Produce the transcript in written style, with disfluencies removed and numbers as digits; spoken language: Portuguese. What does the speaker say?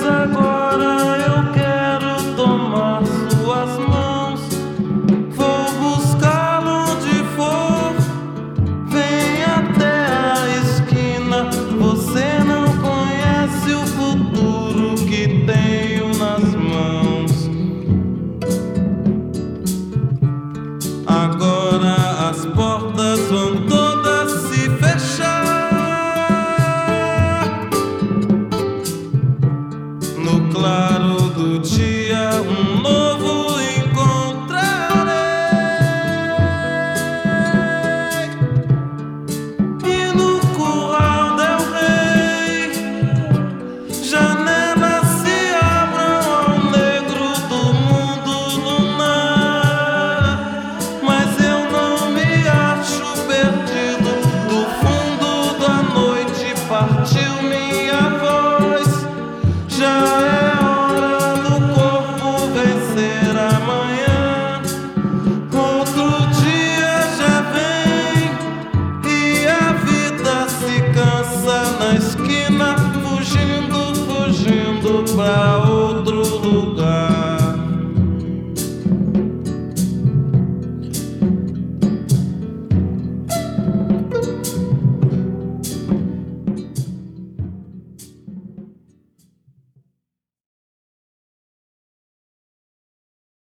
agora eu quero tomar suas mãos. Vou buscá-lo onde for. Vem até a esquina. Você não conhece o futuro que tenho nas mãos. Agora as portas vão todas se fechar. No claro do dia, um novo encontrarei. E no curral del rei, janelas se abram ao negro do mundo lunar. Mas eu não me acho perdido. Do fundo da noite partiu minha voz. Já é hora do corpo vencer amanhã. Outro dia já vem e a vida se cansa na esquina, fugindo, fugindo pra